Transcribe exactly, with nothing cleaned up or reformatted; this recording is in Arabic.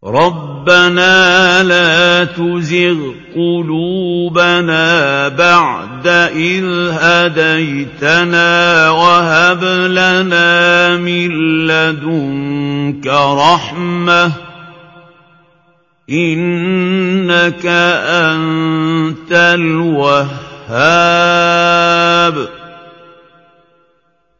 رَبَّنَا لَا تُزِغْ قُلُوبَنَا بَعْدَ إِذْ هَدَيْتَنَا وَهَبْ لَنَا مِن لَّدُنكَ رَحْمَةً إِنَّكَ أَنتَ الْوَهَّابُ